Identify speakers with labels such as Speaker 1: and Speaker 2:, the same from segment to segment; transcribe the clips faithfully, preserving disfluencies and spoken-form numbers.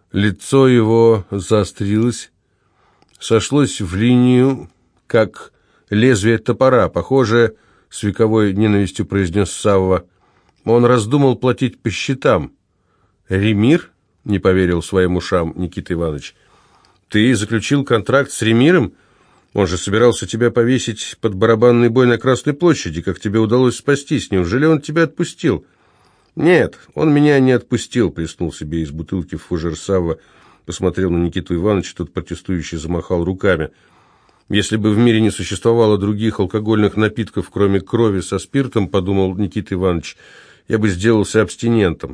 Speaker 1: Лицо его заострилось, сошлось в линию, как лезвие топора, похоже, с вековой ненавистью произнес Савва. Он раздумал платить по счетам. «Ремир?» — не поверил своим ушам Никита Иванович. «Ты заключил контракт с Ремиром? Он же собирался тебя повесить под барабанный бой на Красной площади. Как тебе удалось спастись? Неужели он тебя отпустил?» «Нет, он меня не отпустил», — плеснул себе из бутылки в фужер Савва, посмотрел на Никиту Ивановича, тот протестующий замахал руками. «Если бы в мире не существовало других алкогольных напитков, кроме крови со спиртом, — подумал Никита Иванович, — я бы сделался абстинентом».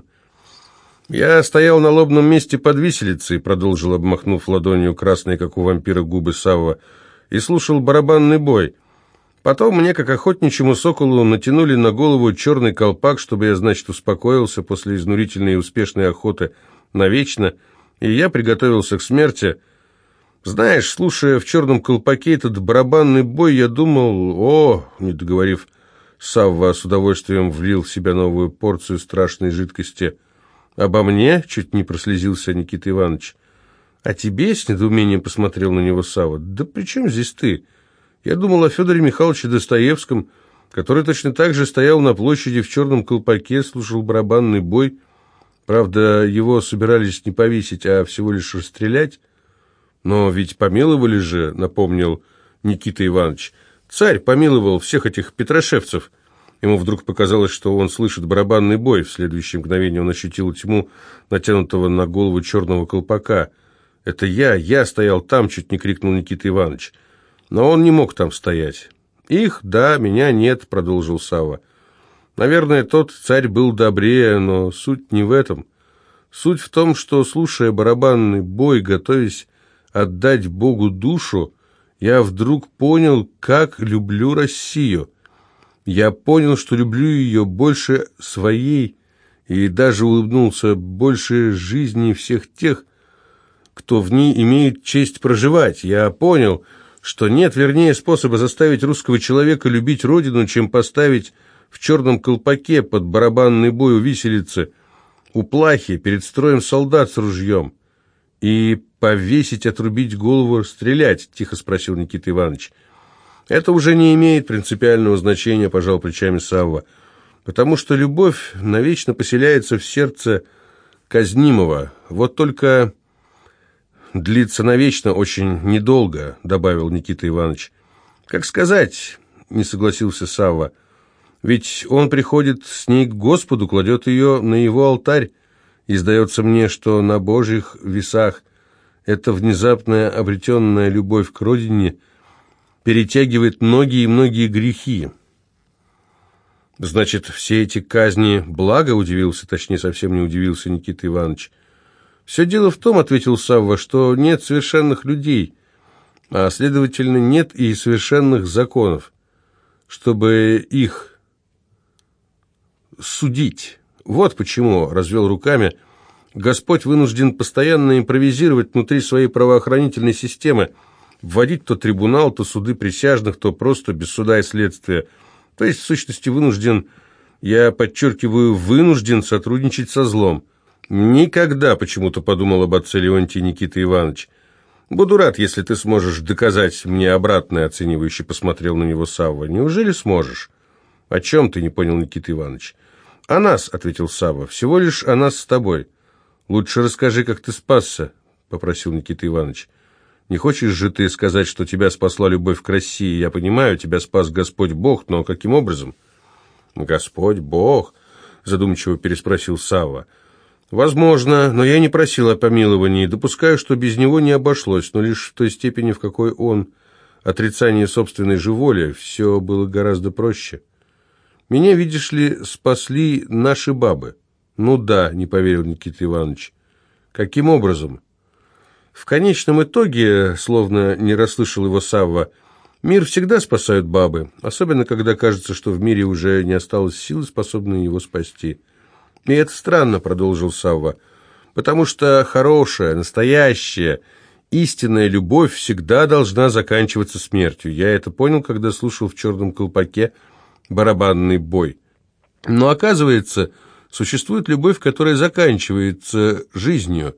Speaker 1: «Я стоял на лобном месте под виселицей», — продолжил, обмахнув ладонью красные, как у вампира, губы Савва, — «и слушал барабанный бой. Потом мне, как охотничьему соколу, натянули на голову черный колпак, чтобы я, значит, успокоился после изнурительной и успешной охоты навечно, и я приготовился к смерти. Знаешь, слушая в черном колпаке этот барабанный бой, я думал, о, не договорив, Савва с удовольствием влил в себя новую порцию страшной жидкости. Обо мне чуть не прослезился Никита Иванович. А тебе, с недоумением посмотрел на него Савва. Да при чем здесь ты? Я думал о Федоре Михайловиче Достоевском, который точно так же стоял на площади в черном колпаке, слушал барабанный бой. Правда, его собирались не повесить, а всего лишь расстрелять. Но ведь помиловали же, напомнил Никита Иванович. Царь помиловал всех этих петрошевцев. Ему вдруг показалось, что он слышит барабанный бой. В следующее мгновение он ощутил тьму, натянутого на голову черного колпака. «Это я, я стоял там!» — чуть не крикнул Никита Иванович. Но он не мог там стоять. «Их, да, меня нет», — продолжил Савва. «Наверное, тот царь был добрее, но суть не в этом. Суть в том, что, слушая барабанный бой, готовясь отдать Богу душу, я вдруг понял, как люблю Россию. Я понял, что люблю ее больше своей, и даже улыбнулся больше жизни всех тех, кто в ней имеет честь проживать. Я понял, что нет вернее способа заставить русского человека любить родину, чем поставить в черном колпаке под барабанный бой у виселицы, у плахи, перед строем солдат с ружьем. И повесить, отрубить голову, стрелять, тихо спросил Никита Иванович. Это уже не имеет принципиального значения, пожал плечами Савва, потому что любовь навечно поселяется в сердце казнимого. Вот только длится навечно очень недолго, добавил Никита Иванович. Как сказать, не согласился Савва. Ведь он приходит с ней к Господу, кладет ее на его алтарь, и сдается мне, что на Божьих весах эта внезапная обретенная любовь к родине перетягивает многие и многие грехи. Значит, все эти казни благо, удивился, точнее, совсем не удивился Никита Иванович. Все дело в том, ответил Савва, что нет совершенных людей, а, следовательно, нет и совершенных законов, чтобы их судить. Вот почему, развел руками, Господь вынужден постоянно импровизировать внутри своей правоохранительной системы, вводить то трибунал, то суды присяжных, то просто без суда и следствия. То есть, в сущности, вынужден, я подчеркиваю, вынужден сотрудничать со злом. Никогда, почему-то подумал об отце Леонтий Никита Иванович. Буду рад, если ты сможешь доказать мне обратное, оценивающе посмотрел на него Савва. Неужели сможешь? О чем ты, не понял Никита Иванович? О нас, ответил Савва, всего лишь о нас с тобой. Лучше расскажи, как ты спасся, попросил Никита Иванович. Не хочешь же ты сказать, что тебя спасла любовь к России? Я понимаю, тебя спас Господь Бог, но каким образом? Господь Бог, задумчиво переспросил Савва. Возможно, но я не просил о помиловании. Допускаю, что без него не обошлось, но лишь в той степени, в какой он, отрицание собственной же воли, все было гораздо проще. Меня, видишь ли, спасли наши бабы. Ну да, не поверил Никита Иванович. Каким образом? В конечном итоге, словно не расслышал его Савва, мир всегда спасают бабы, особенно когда кажется, что в мире уже не осталось сил, способной его спасти. И это странно, продолжил Савва, потому что хорошая, настоящая, истинная любовь всегда должна заканчиваться смертью. Я это понял, когда слушал в черном колпаке барабанный бой. Но оказывается, существует любовь, которая заканчивается жизнью.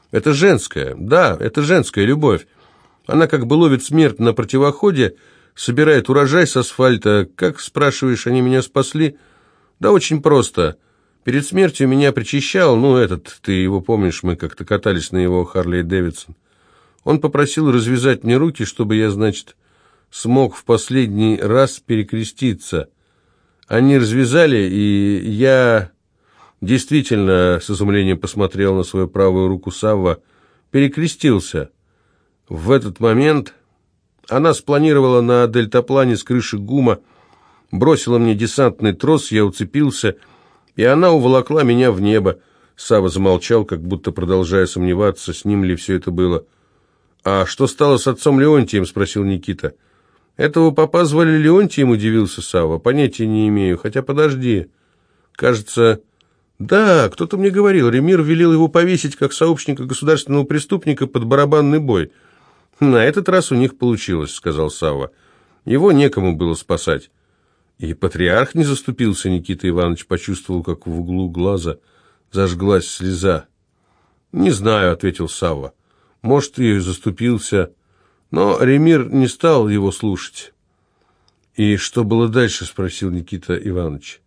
Speaker 1: Это женская, да, это женская любовь. Она как бы ловит смерть на противоходе, собирает урожай с асфальта. Как, спрашиваешь, они меня спасли? Да очень просто. Перед смертью меня причащал, ну, этот, ты его помнишь, мы как-то катались на его Харлей Дэвидсон. Он попросил развязать мне руки, чтобы я, значит, смог в последний раз перекреститься. Они развязали, и я действительно с изумлением посмотрел на свою правую руку Савва, перекрестился. В этот момент она спланировала на дельтаплане с крыши ГУМа, бросила мне десантный трос, я уцепился, и она уволокла меня в небо. Савва замолчал, как будто продолжая сомневаться, с ним ли все это было. «А что стало с отцом Леонтием?» – спросил Никита. «Этого попа звали Леонтием?» – удивился Савва. «Понятия не имею, хотя подожди. Кажется, да, кто-то мне говорил, Ремир велел его повесить как сообщника государственного преступника под барабанный бой. На этот раз у них получилось», – сказал Савва. «Его некому было спасать». «И патриарх не заступился?» – Никита Иванович почувствовал, как в углу глаза зажглась слеза. «Не знаю», – ответил Савва. «Может, и заступился». Но Ремир не стал его слушать. «И что было дальше?» – спросил Никита Иванович.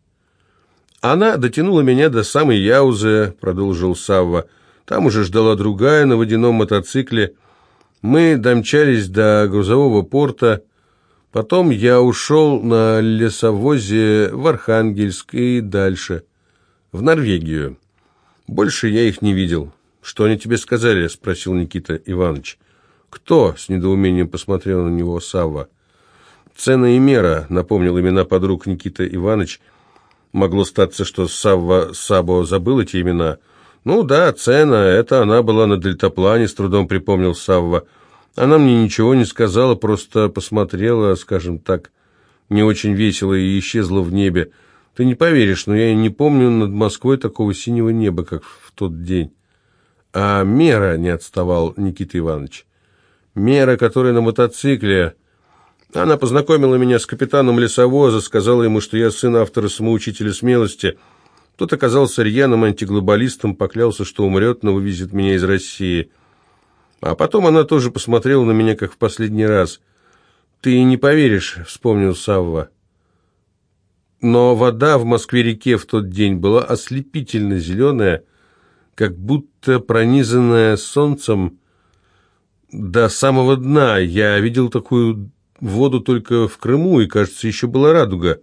Speaker 1: «Она дотянула меня до самой Яузы», – продолжил Савва. «Там уже ждала другая на водяном мотоцикле. Мы домчались до грузового порта. Потом я ушел на лесовозе в Архангельск и дальше, в Норвегию. Больше я их не видел». «Что они тебе сказали?» – спросил Никита Иванович. «Кто?» – с недоумением посмотрел на него Савва. «Цена и мера», – напомнил имена подруг Никита Иванович. Могло статься, что Савва Сабо забыл эти имена. «Ну да, Цена, это она была на дельтаплане», – с трудом припомнил Савва. «Она мне ничего не сказала, просто посмотрела, скажем так, не очень весело и исчезла в небе. Ты не поверишь, но я и не помню над Москвой такого синего неба, как в тот день». «А Мера?» – не отставал Никита Иванович. «Мера, которая на мотоцикле. Она познакомила меня с капитаном лесовоза, сказала ему, что я сын автора-самоучителя смелости. Тот оказался рьяным антиглобалистом, поклялся, что умрет, но вывезет меня из России. А потом она тоже посмотрела на меня, как в последний раз. Ты не поверишь», – вспомнил Савва. «Но вода в Москве-реке в тот день была ослепительно зеленая, как будто пронизанная солнцем до самого дна. Я видел такую воду только в Крыму, и, кажется, еще была радуга.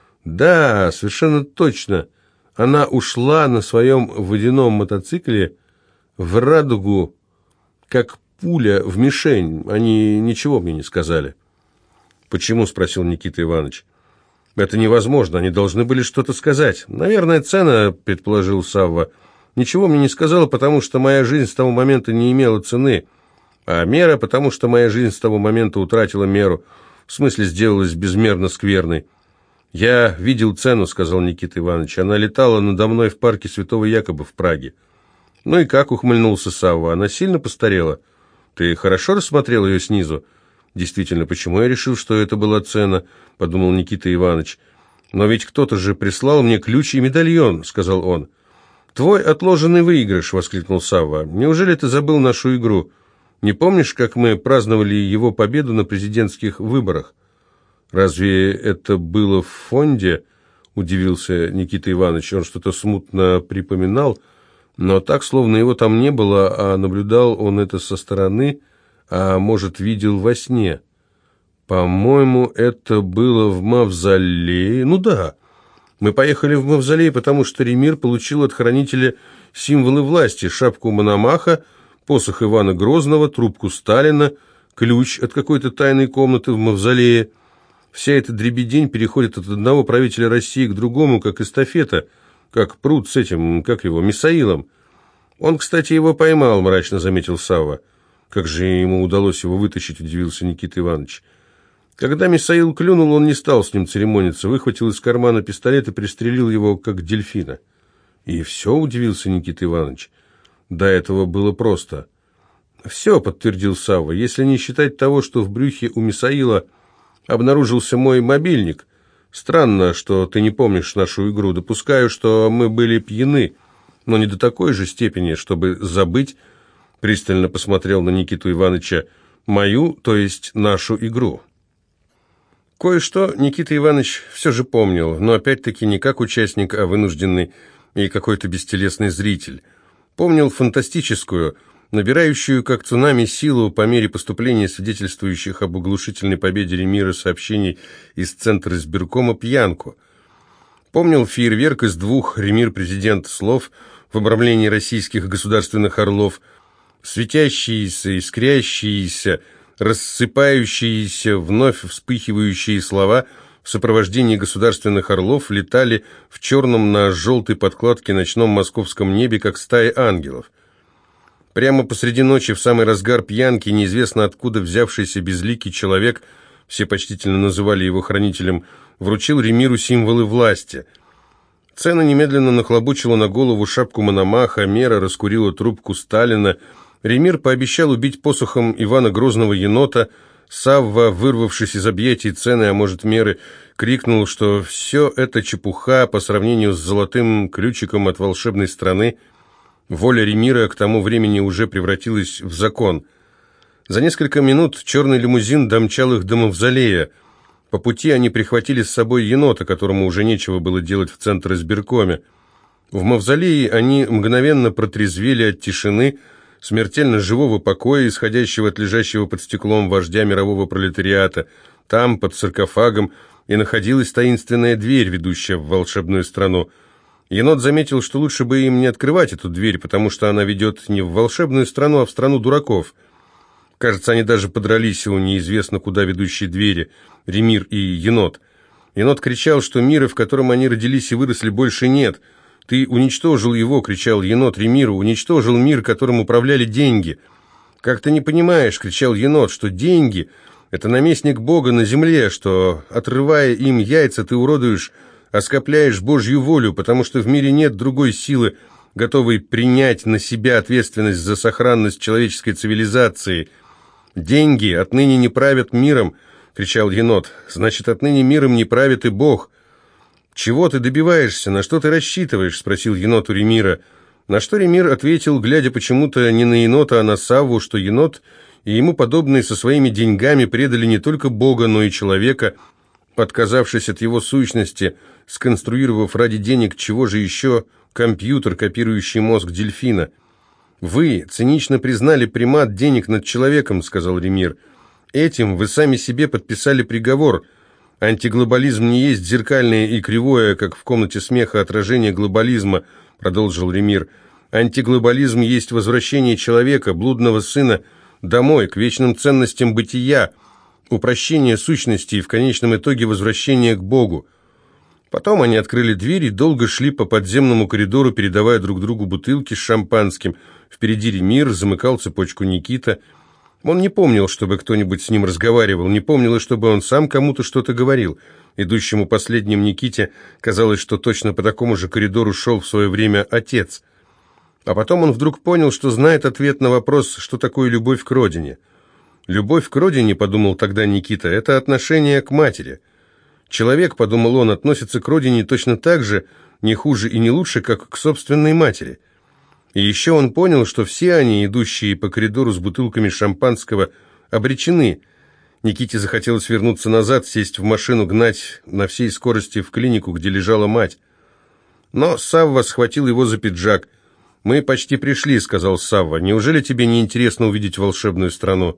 Speaker 1: Да, совершенно точно. Она ушла на своем водяном мотоцикле в радугу, как пуля в мишень. Они ничего мне не сказали». «Почему?» – спросил Никита Иванович. «Это невозможно, они должны были что-то сказать. Наверное, Цена», – предположил Савва. «Ничего мне не сказала, потому что моя жизнь с того момента не имела цены, а Мера, потому что моя жизнь с того момента утратила меру, в смысле сделалась безмерно скверной». «Я видел Цену», — сказал Никита Иванович. «Она летала надо мной в парке Святого Якоба в Праге». «Ну и как?» — ухмыльнулся Савва. «Она сильно постарела?» «Ты хорошо рассмотрел ее снизу?» «Действительно, почему я решил, что это была Цена?» — подумал Никита Иванович. «Но ведь кто-то же прислал мне ключ и медальон», — сказал он. «Твой отложенный выигрыш», — воскликнул Савва. «Неужели ты забыл нашу игру? Не помнишь, как мы праздновали его победу на президентских выборах?» «Разве это было в фонде?» — удивился Никита Иванович. Он что-то смутно припоминал, но так, словно его там не было, а наблюдал он это со стороны, а может, видел во сне. «По-моему, это было в мавзолее. Ну да». Мы поехали в мавзолей, потому что Ремир получил от хранителя символы власти: шапку Мономаха, посох Ивана Грозного, трубку Сталина, ключ от какой-то тайной комнаты в мавзолее. Вся эта дребедень переходит от одного правителя России к другому, как эстафета, как пруд с этим, как его, Мисаилом. Он, кстати, его поймал, мрачно заметил Савва. Как же ему удалось его вытащить, удивился Никита Иванович. Когда Мисаил клюнул, он не стал с ним церемониться, выхватил из кармана пистолет и пристрелил его, как дельфина. «И все?» – удивился Никита Иванович. «До этого было просто». «Все», – подтвердил Савва, – «если не считать того, что в брюхе у Мисаила обнаружился мой мобильник. Странно, что ты не помнишь нашу игру. Допускаю, что мы были пьяны, но не до такой же степени, чтобы забыть, пристально посмотрел на Никиту Ивановича. «Мою, то есть нашу игру». Кое-что Никита Иванович все же помнил, но опять-таки не как участник, а вынужденный и какой-то бестелесный зритель. Помнил фантастическую, набирающую как цунами силу по мере поступления свидетельствующих об оглушительной победе Ремира сообщений из центра избиркома пьянку. Помнил фейерверк из двух «Ремир-президент» слов в обрамлении российских государственных орлов, светящиеся, искрящиеся, рассыпающиеся, вновь вспыхивающие слова в сопровождении государственных орлов летали в черном на желтой подкладке ночном московском небе, как стая ангелов. Прямо посреди ночи, в самый разгар пьянки, неизвестно откуда взявшийся безликий человек, все почтительно называли его хранителем, вручил Ремиру символы власти. Цена немедленно нахлобучила на голову шапку Мономаха, Мера раскурила трубку Сталина, Ремир пообещал убить посохом Ивана Грозного енота, Савва, вырвавшись из объятий Цены, а может Меры, крикнул, что все это чепуха по сравнению с золотым ключиком от волшебной страны. Воля Ремира к тому времени уже превратилась в закон. За несколько минут черный лимузин домчал их до мавзолея. По пути они прихватили с собой енота, которому уже нечего было делать в центр избиркоме. В мавзолее они мгновенно протрезвели от тишины, смертельно живого покоя, исходящего от лежащего под стеклом вождя мирового пролетариата. Там, под саркофагом, и находилась таинственная дверь, ведущая в волшебную страну. Енот заметил, что лучше бы им не открывать эту дверь, потому что она ведет не в волшебную страну, а в страну дураков. Кажется, они даже подрались у неизвестно куда ведущей двери, Ремир и енот. Енот кричал, что мира, в котором они родились и выросли, больше нет. «Ты уничтожил его!» — кричал енот Ремиру. «Уничтожил мир, которым управляли деньги!» «Как ты не понимаешь!» — кричал енот, что деньги — это наместник Бога на земле, что, отрывая им яйца, ты уродуешь, оскопляешь Божью волю, потому что в мире нет другой силы, готовой принять на себя ответственность за сохранность человеческой цивилизации. «Деньги отныне не правят миром!» — кричал енот. «Значит, отныне миром не правит и Бог!» «Чего ты добиваешься? На что ты рассчитываешь?» — спросил енот у Ремира. На что Ремир ответил, глядя почему-то не на енота, а на Савву, что енот и ему подобные со своими деньгами предали не только Бога, но и человека, отказавшись от его сущности, сконструировав ради денег чего же еще компьютер, копирующий мозг дельфина. «Вы цинично признали примат денег над человеком», — сказал Ремир. «Этим вы сами себе подписали приговор. Антиглобализм не есть зеркальное и кривое, как в комнате смеха, отражение глобализма», — продолжил Ремир. «Антиглобализм есть возвращение человека, блудного сына, домой, к вечным ценностям бытия, упрощение сущности и в конечном итоге возвращение к Богу». Потом они открыли дверь и долго шли по подземному коридору, передавая друг другу бутылки с шампанским. Впереди Ремир, замыкал цепочку Никита. Он не помнил, чтобы кто-нибудь с ним разговаривал, не помнил, и чтобы он сам кому-то что-то говорил. Идущему последним Никите казалось, что точно по такому же коридору шел в свое время отец. А потом он вдруг понял, что знает ответ на вопрос, что такое любовь к родине. «Любовь к родине, — подумал тогда Никита, — это отношение к матери. Человек, — подумал он, — относится к родине точно так же, не хуже и не лучше, как к собственной матери». И еще он понял, что все они, идущие по коридору с бутылками шампанского, обречены. Никите захотелось вернуться назад, сесть в машину, гнать на всей скорости в клинику, где лежала мать. Но Савва схватил его за пиджак. «Мы почти пришли», — сказал Савва. «Неужели тебе не интересно увидеть волшебную страну?»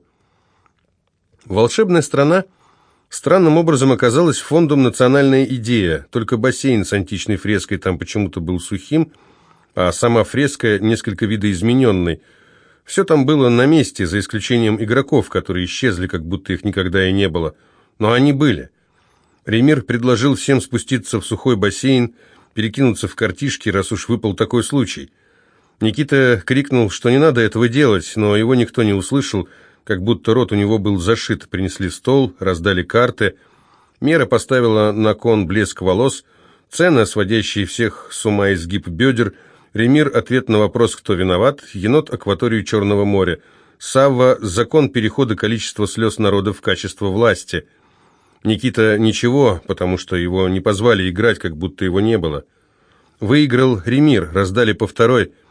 Speaker 1: Волшебная страна странным образом оказалась фондом «Национальная идея», только бассейн с античной фреской там почему-то был сухим, а сама фреска несколько видоизмененной. Все там было на месте, за исключением игроков, которые исчезли, как будто их никогда и не было. Но они были. Ремир предложил всем спуститься в сухой бассейн, перекинуться в картишки, раз уж выпал такой случай. Никита крикнул, что не надо этого делать, но его никто не услышал, как будто рот у него был зашит. Принесли стол, раздали карты. Мера поставила на кон блеск волос, цены, сводящие всех с ума изгиб бедер, Ремир — ответ на вопрос, кто виноват, енот — акваторию Черного моря, Савва — закон перехода количества слез народа в качество власти. Никита ничего, потому что его не позвали играть, как будто его не было. Выиграл Ремир, раздали по второй.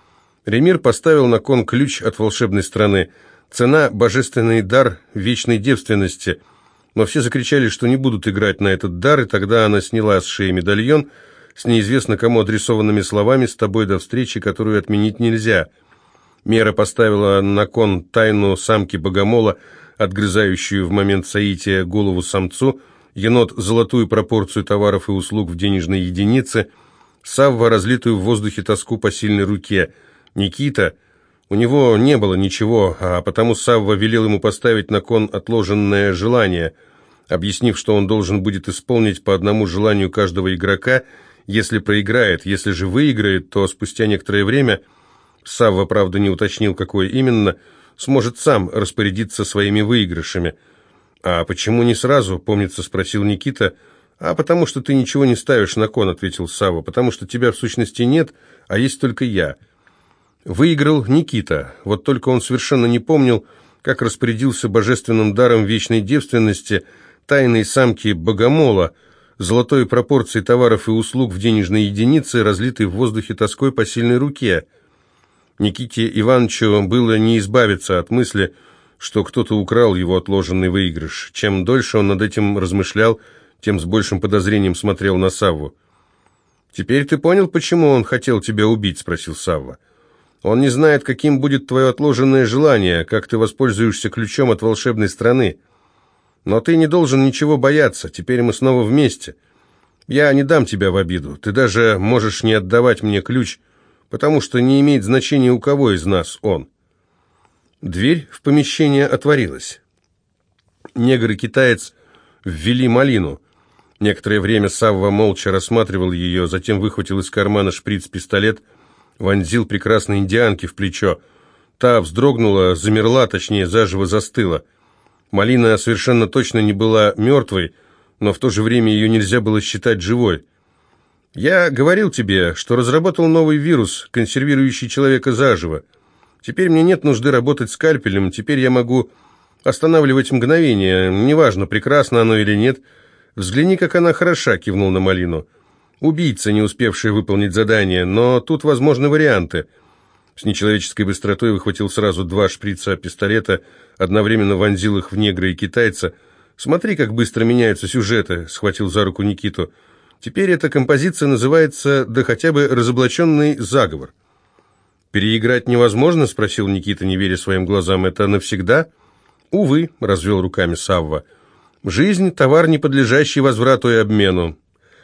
Speaker 1: Ремир поставил на кон ключ от волшебной страны. Цена – божественный дар вечной девственности. Но все закричали, что не будут играть на этот дар, и тогда она сняла с шеи медальон с неизвестно кому адресованными словами «С тобой до встречи», которую отменить нельзя. Мера поставила на кон тайну самки богомола, отгрызающую в момент соития голову самцу, енот – золотую пропорцию товаров и услуг в денежной единице, Савва – разлитую в воздухе тоску по сильной руке, Никита – у него не было ничего, а потому Савва велел ему поставить на кон отложенное желание, объяснив, что он должен будет исполнить по одному желанию каждого игрока, если проиграет. Если же выиграет, то спустя некоторое время, Савва, правда, не уточнил, какое именно, сможет сам распорядиться своими выигрышами. «А почему не сразу?» — помнится, спросил Никита. «А потому что ты ничего не ставишь на кон», — ответил Савва, «потому что тебя в сущности нет, а есть только я». Выиграл Никита, вот только он совершенно не помнил, как распорядился божественным даром вечной девственности, тайной самки богомола, золотой пропорции товаров и услуг в денежной единице, разлитой в воздухе тоской по сильной руке. Никите Ивановичу было не избавиться от мысли, что кто-то украл его отложенный выигрыш. Чем дольше он над этим размышлял, тем с большим подозрением смотрел на Савву. «Теперь ты понял, почему он хотел тебя убить?» — спросил Савва. «Он не знает, каким будет твое отложенное желание, как ты воспользуешься ключом от волшебной страны. Но ты не должен ничего бояться, теперь мы снова вместе. Я не дам тебя в обиду, ты даже можешь не отдавать мне ключ, потому что не имеет значения, у кого из нас он». Дверь в помещение отворилась. Негр и китаец ввели малину. Некоторое время Савва молча рассматривал ее, затем выхватил из кармана шприц-пистолет, вонзил прекрасной индианке в плечо. Та вздрогнула, замерла, точнее, заживо застыла. Малина совершенно точно не была мертвой, но в то же время ее нельзя было считать живой. «Я говорил тебе, что разработал новый вирус, консервирующий человека заживо. Теперь мне нет нужды работать скальпелем, теперь я могу останавливать мгновение, неважно, прекрасно оно или нет. Взгляни, как она хороша», — кивнул на Малину. «Убийца, не успевший выполнить задание, но тут возможны варианты». С нечеловеческой быстротой выхватил сразу два шприца пистолета, одновременно вонзил их в негра и китайца. «Смотри, как быстро меняются сюжеты», — схватил за руку Никиту. «Теперь эта композиция называется «Да хотя бы разоблаченный заговор». «Переиграть невозможно?» — спросил Никита, не веря своим глазам. «Это навсегда?» «Увы», — развел руками Савва. «Жизнь — товар, не подлежащий возврату и обмену.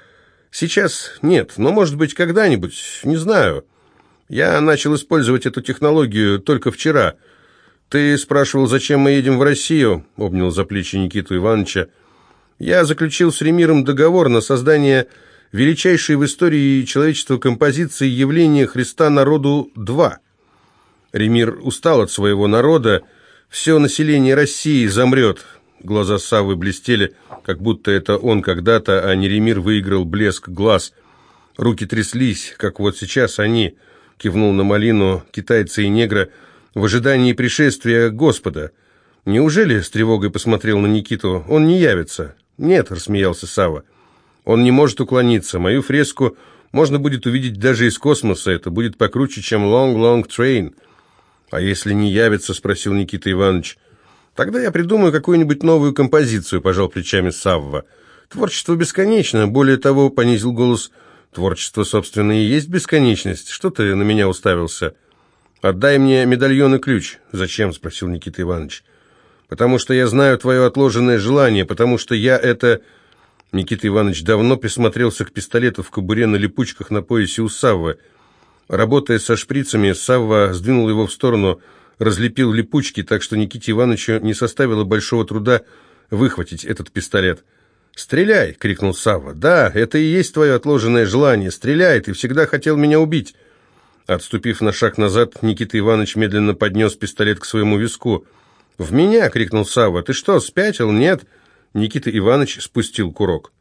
Speaker 1: Сейчас нет, но, может быть, когда-нибудь, не знаю. Я начал использовать эту технологию только вчера. Ты спрашивал, зачем мы едем в Россию?» — обнял за плечи Никиту Ивановича. «Я заключил с Ремиром договор на создание величайшей в истории человечества композиции явления Христа народу-два. Ремир устал от своего народа, все население России замрет». Глаза Саввы блестели, как будто это он когда-то, а не Ремир, выиграл блеск глаз. Руки тряслись, как вот сейчас они, кивнул на Малину, китайца и негра, в ожидании пришествия Господа. «Неужели?» — с тревогой посмотрел на Никиту. «Он не явится?» «Нет», — рассмеялся Савва. «Он не может уклониться. Мою фреску можно будет увидеть даже из космоса. Это будет покруче, чем Long Long Train». «А если не явится?» — спросил Никита Иванович. «Тогда я придумаю какую-нибудь новую композицию», — пожал плечами Савва. «Творчество бесконечно. Более того», — понизил голос, — «творчество, собственно, и есть бесконечность. Что ты на меня уставился?» «Отдай мне медальон и ключ». «Зачем?» — спросил Никита Иванович. «Потому что я знаю твое отложенное желание, потому что я это...» Никита Иванович давно присмотрелся к пистолету в кобуре на липучках на поясе у Саввы. Работая со шприцами, Савва сдвинул его в сторону, разлепил липучки, так что Никите Ивановичу не составило большого труда выхватить этот пистолет. «Стреляй!» — крикнул Савва. «Да, это и есть твое отложенное желание. Стреляй, ты всегда хотел меня убить!» Отступив на шаг назад, Никита Иванович медленно поднес пистолет к своему виску. «В меня!» — крикнул Савва. «Ты что, спятил? Нет!» Никита Иванович спустил курок.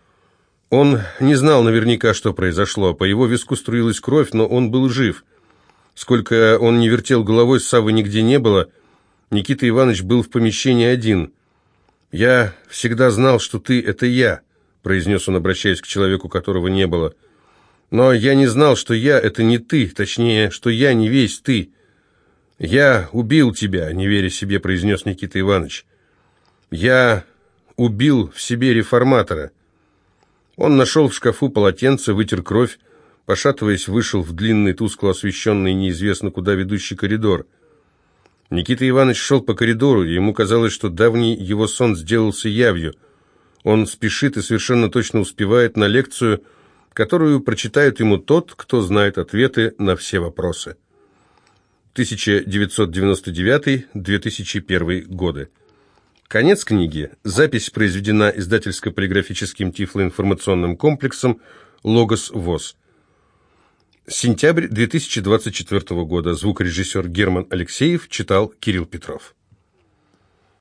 Speaker 1: Он не знал наверняка, что произошло. По его виску струилась кровь, но он был жив. Сколько он не вертел головой, Саввы нигде не было. Никита Иванович был в помещении один. «Я всегда знал, что ты — это я», — произнес он, обращаясь к человеку, которого не было. Но я не знал, что я — это не ты, точнее, что я не весь ты. Я убил тебя, не веря себе, произнес Никита Иванович. Я убил в себе реформатора. Он нашел в шкафу полотенце, вытер кровь, пошатываясь, вышел в длинный, тускло освещенный, неизвестно куда ведущий коридор. Никита Иванович шел по коридору, и ему казалось, что давний его сон сделался явью. Он спешит и совершенно точно успевает на лекцию, которую прочитает ему тот, кто знает ответы на все вопросы. тысяча девятьсот девяносто девятый — две тысячи первый годы. Конец книги. Запись произведена издательско-полиграфическим тифлоинформационным комплексом «Логос ВОС». Сентябрь две тысячи двадцать четвёртого года. Звукорежиссер Герман Алексеев читал Кирилл Петров.